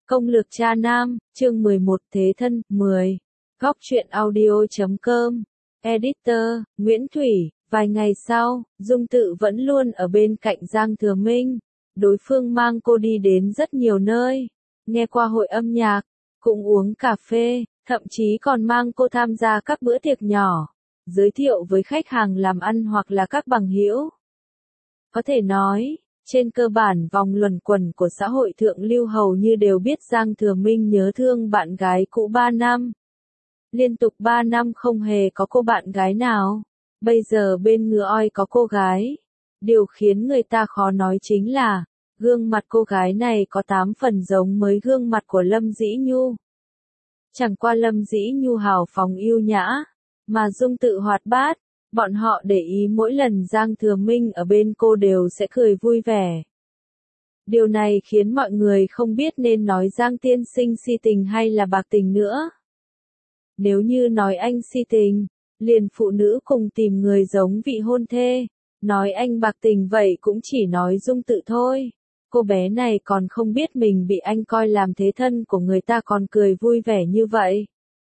Công lược cha nam, chương 11 Thế thân, 10. Góc truyện audio.com. Editor, Nguyễn Thủy. Vài ngày sau, Dung Tự vẫn luôn ở bên cạnh Giang Thừa Minh. Đối phương mang cô đi đến rất nhiều nơi, nghe qua hội âm nhạc, cũng uống cà phê, thậm chí còn mang cô tham gia các bữa tiệc nhỏ, giới thiệu với khách hàng làm ăn hoặc là các bằng hữu. Có thể nói, trên cơ bản vòng luẩn quẩn của xã hội thượng lưu hầu như đều biết Giang Thừa Minh nhớ thương bạn gái cũ 3 năm. Liên tục 3 năm không hề có cô bạn gái nào. Bây giờ bên ngựa oi có cô gái. Điều khiến người ta khó nói chính là, gương mặt cô gái này có 8 phần giống với gương mặt của Lâm Dĩ Nhu. Chẳng qua Lâm Dĩ Nhu hào phóng yêu nhã, mà Dung Tự hoạt bát. Bọn họ để ý mỗi lần Giang Thừa Minh ở bên cô đều sẽ cười vui vẻ. Điều này khiến mọi người không biết nên nói Giang tiên sinh si tình hay là bạc tình nữa. Nếu như nói anh si tình, liền phụ nữ cùng tìm người giống vị hôn thê. Nói anh bạc tình vậy cũng chỉ nói Dung Tự thôi. Cô bé này còn không biết mình bị anh coi làm thế thân của người ta còn cười vui vẻ như vậy.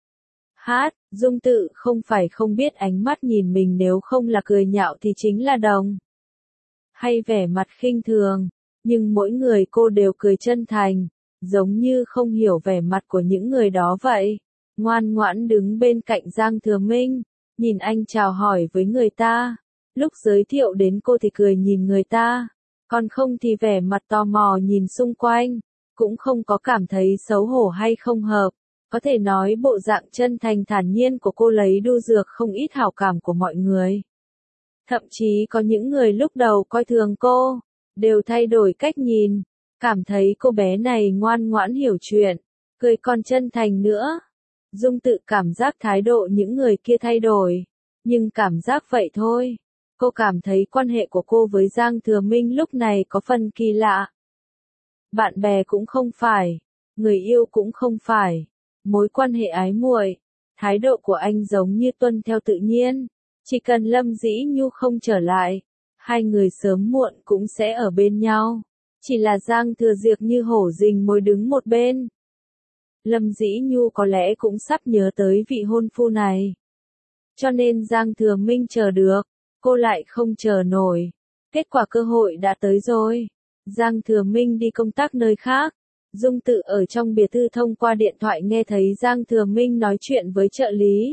Dung Tự không phải không biết ánh mắt nhìn mình nếu không là cười nhạo thì chính là đồng. Hay vẻ mặt khinh thường, nhưng mỗi người cô đều cười chân thành, giống như không hiểu vẻ mặt của những người đó vậy. Ngoan ngoãn đứng bên cạnh Giang Thừa Minh, nhìn anh chào hỏi với người ta. Lúc giới thiệu đến cô thì cười nhìn người ta, còn không thì vẻ mặt tò mò nhìn xung quanh, cũng không có cảm thấy xấu hổ hay không hợp. Có thể nói bộ dạng chân thành thản nhiên của cô lấy đu dược không ít hảo cảm của mọi người. Thậm chí có những người lúc đầu coi thường cô, đều thay đổi cách nhìn, cảm thấy cô bé này ngoan ngoãn hiểu chuyện, cười còn chân thành nữa. Dung Tự cảm giác thái độ những người kia thay đổi, nhưng cảm giác vậy thôi. Cô cảm thấy quan hệ của cô với Giang Thừa Minh lúc này có phần kỳ lạ. Bạn bè cũng không phải, người yêu cũng không phải. Mối quan hệ ái muội, thái độ của anh giống như tuân theo tự nhiên, chỉ cần Lâm Dĩ Nhu không trở lại, hai người sớm muộn cũng sẽ ở bên nhau, chỉ là Giang Thừa Diệp như hổ rình mồi đứng một bên. Lâm Dĩ Nhu có lẽ cũng sắp nhớ tới vị hôn phu này, cho nên Giang Thừa Minh chờ được, cô lại không chờ nổi, kết quả cơ hội đã tới rồi. Giang Thừa Minh đi công tác nơi khác. Dung Tự ở trong biệt thự thông qua điện thoại nghe thấy Giang Thừa Minh nói chuyện với trợ lý.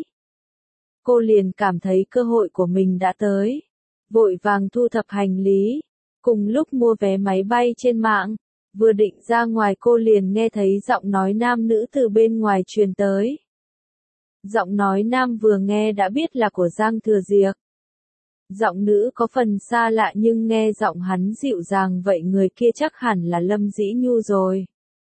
Cô liền cảm thấy cơ hội của mình đã tới. Vội vàng thu thập hành lý. Cùng lúc mua vé máy bay trên mạng. Vừa định ra ngoài cô liền nghe thấy giọng nói nam nữ từ bên ngoài truyền tới. Giọng nói nam vừa nghe đã biết là của Giang Thừa Diệp. Giọng nữ có phần xa lạ nhưng nghe giọng hắn dịu dàng vậy người kia chắc hẳn là Lâm Dĩ Nhu rồi.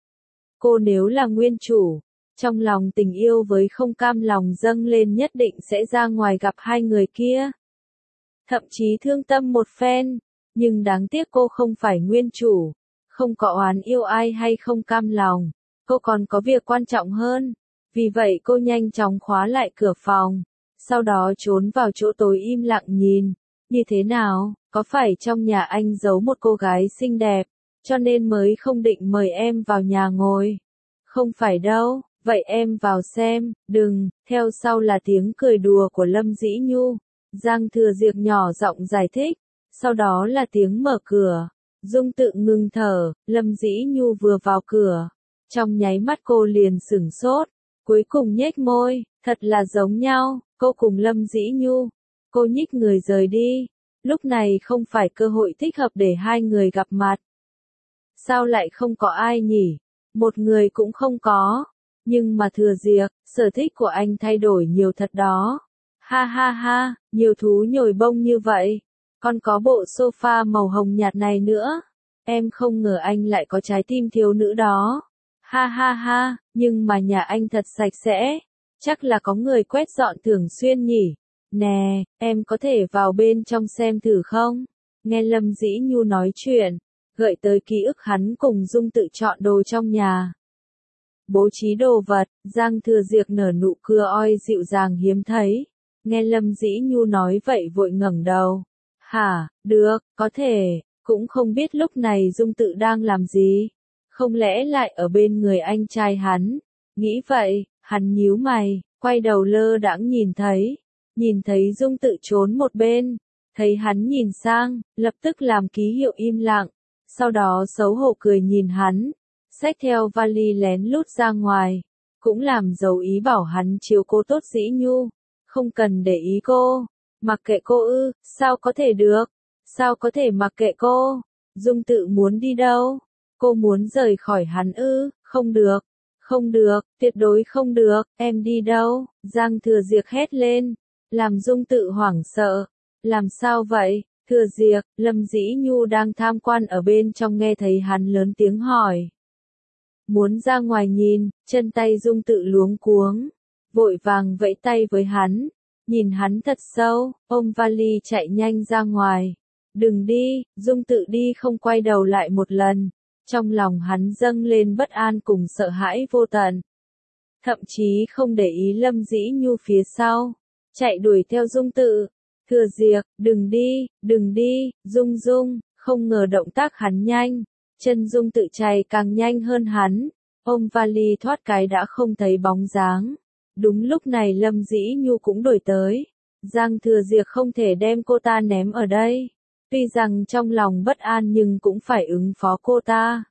Cô nếu là nguyên chủ, trong lòng tình yêu với không cam lòng dâng lên nhất định sẽ ra ngoài gặp hai người kia. Thậm chí thương tâm một phen, nhưng đáng tiếc cô không phải nguyên chủ, không có oán yêu ai hay không cam lòng, cô còn có việc quan trọng hơn. Vì vậy cô nhanh chóng khóa lại cửa phòng, sau đó trốn vào chỗ tối im lặng nhìn, như thế nào, có phải trong nhà anh giấu một cô gái xinh đẹp? Cho nên mới không định mời em vào nhà ngồi. Không phải đâu, vậy em vào xem, đừng, theo sau là tiếng cười đùa của Lâm Dĩ Nhu. Giang Thừa Diệp nhỏ giọng giải thích, sau đó là tiếng mở cửa. Dung Tự ngừng thở, Lâm Dĩ Nhu vừa vào cửa. Trong nháy mắt cô liền sửng sốt, cuối cùng nhếch môi, thật là giống nhau, cô cùng Lâm Dĩ Nhu. Cô nhích người rời đi, lúc này không phải cơ hội thích hợp để hai người gặp mặt. Sao lại không có ai nhỉ? Một người cũng không có. Nhưng mà Thừa Diệp, sở thích của anh thay đổi nhiều thật đó. Ha ha ha, nhiều thú nhồi bông như vậy. Còn có bộ sofa màu hồng nhạt này nữa. Em không ngờ anh lại có trái tim thiếu nữ đó. Ha ha ha, nhưng mà nhà anh thật sạch sẽ. Chắc là có người quét dọn thường xuyên nhỉ. Nè, em có thể vào bên trong xem thử không? Nghe Lâm Dĩ Nhu nói chuyện, gợi tới ký ức hắn cùng Dung Tự chọn đồ trong nhà. Bố trí đồ vật, Giang Thừa Diệp nở nụ cười oi dịu dàng hiếm thấy. Nghe Lâm Dĩ Nhu nói vậy vội ngẩng đầu. Hả, được, có thể, cũng không biết lúc này Dung Tự đang làm gì. Không lẽ lại ở bên người anh trai hắn? Nghĩ vậy, hắn nhíu mày, quay đầu lơ đãng nhìn thấy Dung Tự trốn một bên, thấy hắn nhìn sang, lập tức làm ký hiệu im lặng, sau đó xấu hổ cười nhìn hắn, xách theo vali lén lút ra ngoài, cũng làm dấu ý bảo hắn chiếu cố tốt Dĩ Nhu, không cần để ý cô, mặc kệ cô ư, sao có thể được, sao có thể mặc kệ cô, Dung Tự muốn đi đâu, cô muốn rời khỏi hắn ư, không được. Không được, tuyệt đối không được, em đi đâu? Giang Thừa Diệc hét lên, làm Dung Tự hoảng sợ. Làm sao vậy? Thừa Diệc, Lâm Dĩ Nhu đang tham quan ở bên trong nghe thấy hắn lớn tiếng hỏi. Muốn ra ngoài nhìn, chân tay Dung Tự luống cuống, vội vàng vẫy tay với hắn, nhìn hắn thật sâu, ôm vali chạy nhanh ra ngoài. Đừng đi, Dung Tự đi không quay đầu lại một lần. Trong lòng hắn dâng lên bất an cùng sợ hãi vô tận. Thậm chí không để ý Lâm Dĩ Nhu phía sau, chạy đuổi theo Dung Tự. Thừa Diệc, đừng đi, Dung Dung, không ngờ động tác hắn nhanh, chân Dung Tự chạy càng nhanh hơn hắn, ôm vali thoát cái đã không thấy bóng dáng. Đúng lúc này Lâm Dĩ Nhu cũng đuổi tới, Giang Thừa Diệc không thể đem cô ta ném ở đây. Tuy rằng trong lòng bất an nhưng cũng phải ứng phó cô ta.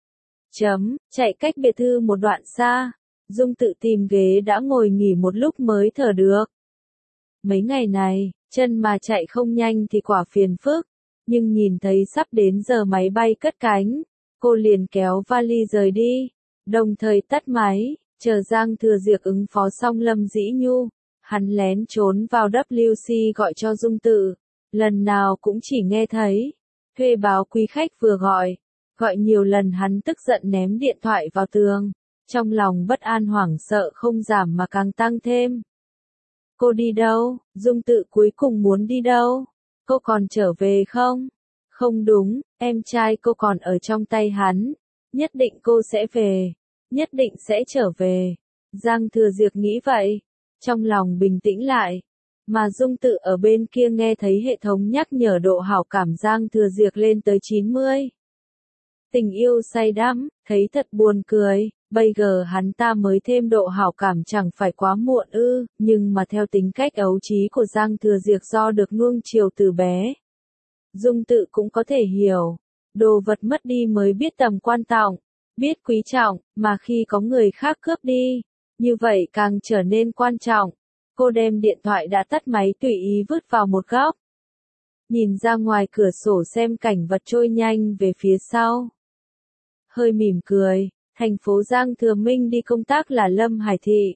Chạy cách biệt thự một đoạn xa, Dung Tự tìm ghế đã ngồi nghỉ một lúc mới thở được. Mấy ngày này, chân mà chạy không nhanh thì quả phiền phức, nhưng nhìn thấy sắp đến giờ máy bay cất cánh, cô liền kéo vali rời đi, đồng thời tắt máy, chờ Giang Thừa Diệc ứng phó xong Lâm Dĩ Nhu, hắn lén trốn vào WC gọi cho Dung Tự. Lần nào cũng chỉ nghe thấy, thuê báo quý khách vừa gọi nhiều lần hắn tức giận ném điện thoại vào tường, trong lòng bất an hoảng sợ không giảm mà càng tăng thêm. Cô đi đâu? Dung Tự cuối cùng muốn đi đâu? Cô còn trở về không? Không đúng, em trai cô còn ở trong tay hắn, nhất định cô sẽ về, nhất định sẽ trở về. Giang Thừa Diệc nghĩ vậy, trong lòng bình tĩnh lại. Mà Dung Tự ở bên kia nghe thấy hệ thống nhắc nhở độ hảo cảm Giang Thừa Diệc lên tới 90. Tình yêu say đắm, thấy thật buồn cười, bây giờ hắn ta mới thêm độ hảo cảm chẳng phải quá muộn ư, nhưng mà theo tính cách ấu trí của Giang Thừa Diệc do được nuông chiều từ bé. Dung Tự cũng có thể hiểu, đồ vật mất đi mới biết tầm quan trọng, biết quý trọng, mà khi có người khác cướp đi, như vậy càng trở nên quan trọng. Cô đem điện thoại đã tắt máy tùy ý vứt vào một góc. Nhìn ra ngoài cửa sổ xem cảnh vật trôi nhanh về phía sau. Hơi mỉm cười, thành phố Giang Thừa Minh đi công tác là Lâm Hải Thị.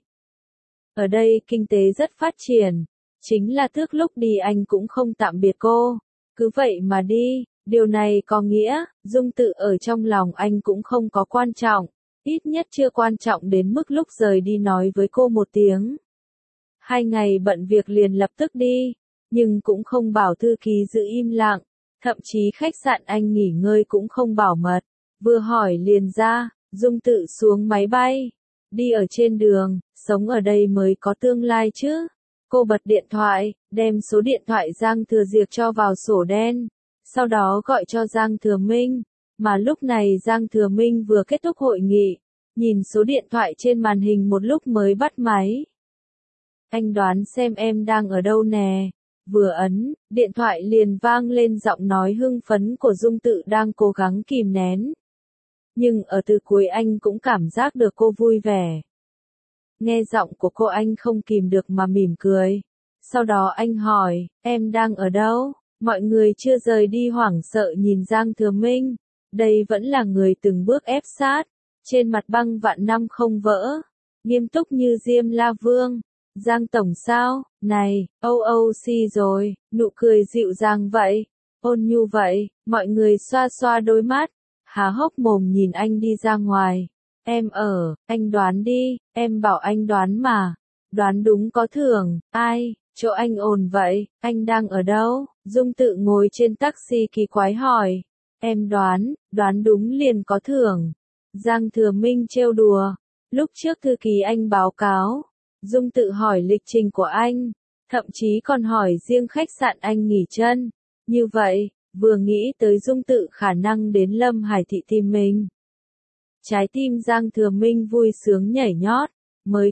Ở đây kinh tế rất phát triển, chính là trước lúc đi anh cũng không tạm biệt cô. Cứ vậy mà đi, điều này có nghĩa, Dung Tự ở trong lòng anh cũng không có quan trọng, ít nhất chưa quan trọng đến mức lúc rời đi nói với cô một tiếng. 2 ngày bận việc liền lập tức đi, nhưng cũng không bảo thư ký giữ im lặng, thậm chí khách sạn anh nghỉ ngơi cũng không bảo mật, vừa hỏi liền ra, Dung Tự xuống máy bay, đi ở trên đường, sống ở đây mới có tương lai chứ. Cô bật điện thoại, đem số điện thoại Giang Thừa Diệc cho vào sổ đen, sau đó gọi cho Giang Thừa Minh, mà lúc này Giang Thừa Minh vừa kết thúc hội nghị, nhìn số điện thoại trên màn hình một lúc mới bắt máy. Anh đoán xem em đang ở đâu nè. Vừa ấn, điện thoại liền vang lên giọng nói hưng phấn của Dung Tự đang cố gắng kìm nén. Nhưng ở từ cuối anh cũng cảm giác được cô vui vẻ. Nghe giọng của cô anh không kìm được mà mỉm cười. Sau đó anh hỏi, em đang ở đâu? Mọi người chưa rời đi hoảng sợ nhìn Giang Thừa Minh. Đây vẫn là người từng bước ép sát. Trên mặt băng vạn năm không vỡ. Nghiêm túc như Diêm La Vương. Giang Tổng sao? Này, OOC rồi, nụ cười dịu dàng vậy, ôn nhu vậy, mọi người xoa xoa đôi mắt, há hốc mồm nhìn anh đi ra ngoài. Anh đoán đi, em bảo anh đoán mà. Đoán đúng có thưởng, ai, chỗ anh ổn vậy, anh đang ở đâu? Dung Tự ngồi trên taxi kỳ quái hỏi. Em đoán đúng liền có thưởng. Giang Thừa Minh trêu đùa, lúc trước thư ký anh báo cáo. Dung Tự hỏi lịch trình của anh, thậm chí còn hỏi riêng khách sạn anh nghỉ chân. Như vậy, vừa nghĩ tới Dung Tự khả năng đến Lâm Hải Thị tìm mình. Trái tim Giang Thừa Minh vui sướng nhảy nhót, mới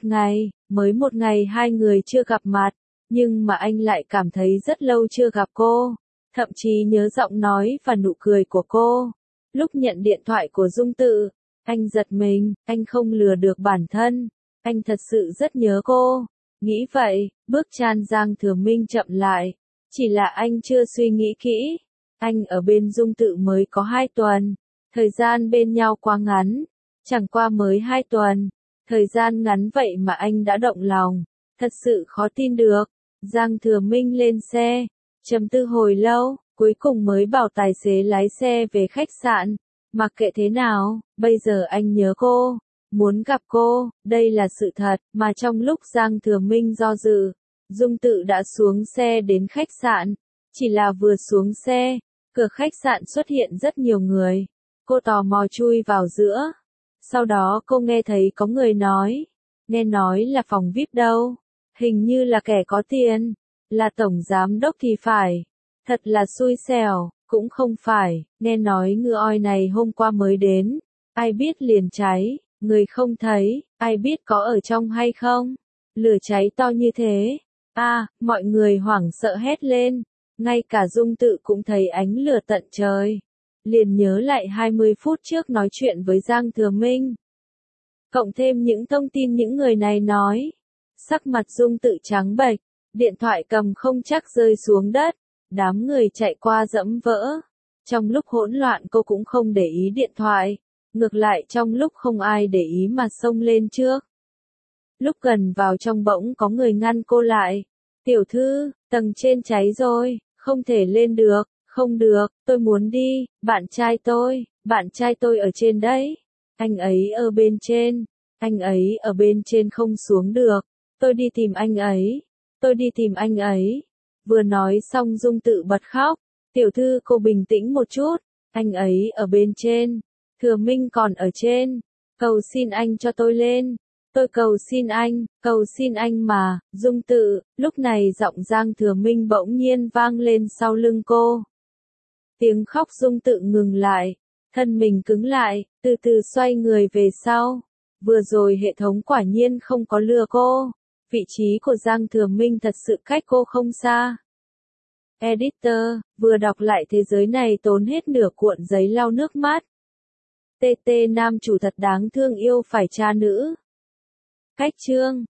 một ngày hai người chưa gặp mặt, nhưng mà anh lại cảm thấy rất lâu chưa gặp cô, thậm chí nhớ giọng nói và nụ cười của cô. Lúc nhận điện thoại của Dung Tự, anh giật mình, anh không lừa được bản thân, anh thật sự rất nhớ cô. Nghĩ vậy, bước chân Giang Thừa Minh chậm lại, chỉ là anh chưa suy nghĩ kỹ. Anh ở bên Dung Tự mới có 2 tuần, thời gian bên nhau quá ngắn, chẳng qua mới 2 tuần, thời gian ngắn vậy mà anh đã động lòng, thật sự khó tin được. Giang Thừa Minh lên xe, trầm tư hồi lâu, cuối cùng mới bảo tài xế lái xe về khách sạn. Mặc kệ thế nào, bây giờ anh nhớ cô, muốn gặp cô, đây là sự thật, mà trong lúc Giang Thừa Minh do dự, Dung Tự đã xuống xe đến khách sạn, chỉ là vừa xuống xe, cửa khách sạn xuất hiện rất nhiều người, cô tò mò chui vào giữa, sau đó cô nghe thấy có người nói, nghe nói là phòng VIP đâu, hình như là kẻ có tiền, là tổng giám đốc thì phải, thật là xui xẻo. Cũng không phải, nghe nói ngựa oi này hôm qua mới đến, ai biết liền cháy, người không thấy, ai biết có ở trong hay không. Lửa cháy to như thế, mọi người hoảng sợ hét lên, ngay cả Dung Tự cũng thấy ánh lửa tận trời. Liền nhớ lại 20 phút trước nói chuyện với Giang Thừa Minh. Cộng thêm những thông tin những người này nói, sắc mặt Dung Tự trắng bệch, điện thoại cầm không chắc rơi xuống đất. Đám người chạy qua dẫm vỡ. Trong lúc hỗn loạn cô cũng không để ý điện thoại. Ngược lại trong lúc không ai để ý mà xông lên trước. Lúc gần vào trong bỗng có người ngăn cô lại. Tiểu thư, tầng trên cháy rồi, không thể lên được. Không được, tôi muốn đi, bạn trai tôi ở trên đấy. Anh ấy ở bên trên không xuống được. Tôi đi tìm anh ấy. Vừa nói xong Dung Tự bật khóc, tiểu thư cô bình tĩnh một chút, anh ấy ở bên trên, Thừa Minh còn ở trên, cầu xin anh cho tôi lên, tôi cầu xin anh mà, Dung Tự, lúc này giọng Giang Thừa Minh bỗng nhiên vang lên sau lưng cô. Tiếng khóc Dung Tự ngừng lại, thân mình cứng lại, từ từ xoay người về sau, vừa rồi hệ thống quả nhiên không có lừa cô. Vị trí của Giang Thừa Minh thật sự cách cô không xa. Editor, vừa đọc lại thế giới này tốn hết nửa cuộn giấy lau nước mắt. TT nam chủ thật đáng thương yêu phải cha nữ. Cách chương